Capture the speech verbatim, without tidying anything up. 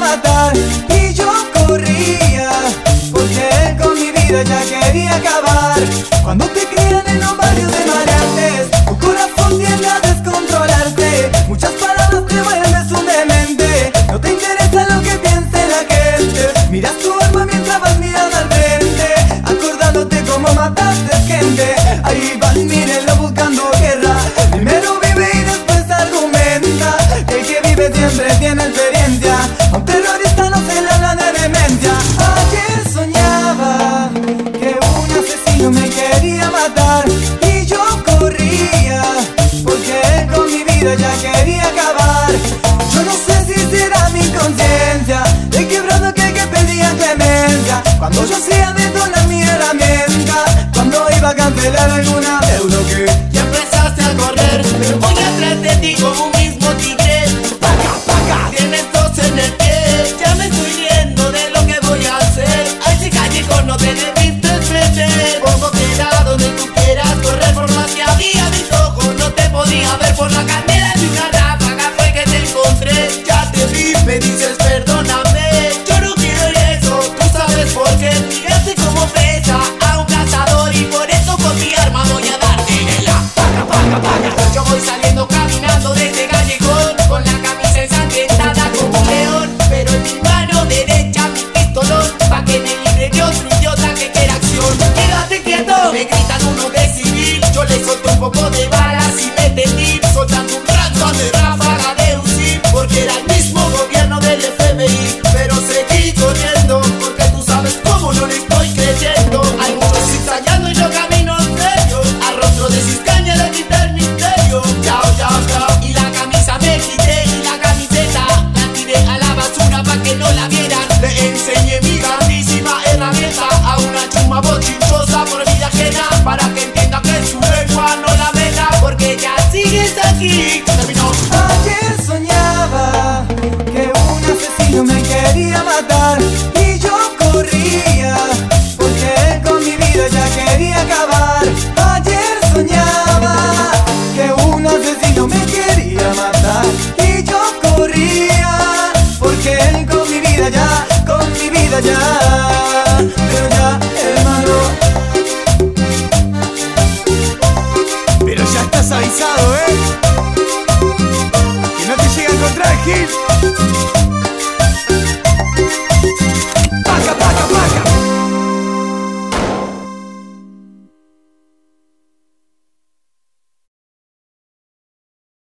matar y yo corría, porque él con mi vida ya quería acabar. Cuando te crían en los barrios de maleantes, tu corazón tiende a descontrolarse. Muchas palabras te vuelves un demente, no te interesa lo que piense la gente. Miras tu alma mientras vas mirando al frente, acordándote cómo mataste gente. Ahí van, mírenlo buscando guerra. Primero vive y después argumenta. El que vive siempre tiene experiencia. A un terrorista no se le habla de demencia. Ayer soñaba que un asesino me quería matar y yo corría, porque él con mi vida ya quería acabar. Yo no sé si será mi conciencia de quebrado que que pedía clemencia. Cuando yo hacía detonar mi herramienta, cuando iba a cancelar alguna deuda que ya empezaste a correr, pero voy atrás de ti como un mismo tigre. paga, paga. Tienes dos en el pie, ya me estoy riendo de lo que voy a hacer. Ay, si callejón no te debiste meter. Pongo queda donde tú quieras correr, por más que había mis ojos no te podía ver. Por la cartera de una ráfaga fue que te encontré. Ya te vi, me dices perdóname, yo no quiero eso, tú sabes por qué. Tiraste como pesa a un cazador y por eso con mi arma voy a darte en la paga, paga, paga. Yo voy saliendo caminando de este callejón con la camisa ensangrentada como un león, pero en mi mano derecha mi pistolón, pa' que me libre de otro idiota que quiera acción. Quédate quieto, me gritan uno de civil, yo le solto un poco de balas y me tendí, soltando un rato de ráfaga de fusil, porque era el mismo gobierno del F B I, pero seguí corriendo, porque tú sabes cómo no le estoy creyendo. Hay muchos ensayando y yo camino serio, a rostro de ciscaña de quitar el misterio. Chao, chao, chao, y la camisa me quité y la camiseta la tiré a la basura pa' que no la vieran. Le enseñé mi grandísima herramienta a una chuma bochinchosa por vida ajena, para que entienda que su lengua no la meta, porque ya sigues aquí. Terminó. Ayer soñaba que un asesino me quería matar y yo corría, porque él con mi vida ya quería acabar. Ayer soñaba que un asesino me quería matar y yo corría, porque él con mi vida ya, con mi vida ya, pero ya hermano. Pero ya estás avisado, ¿eh? Que no te llega a encontrar, Gil.